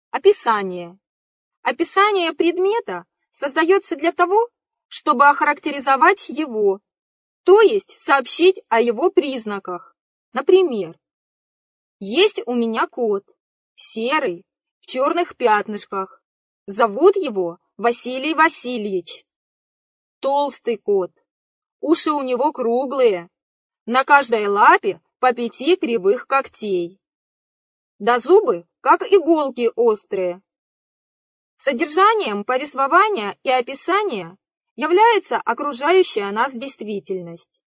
Описание. Описание предмета создается для того, чтобы охарактеризовать его, то есть сообщить о его признаках. Например, есть у меня кот, серый, в черных пятнышках. Зовут его Василий Васильевич. Толстый кот. Уши у него круглые, на каждой лапе по 5 кривых когтей. Да зубы, как иголки острые. Содержанием повествования и описания является окружающая нас действительность.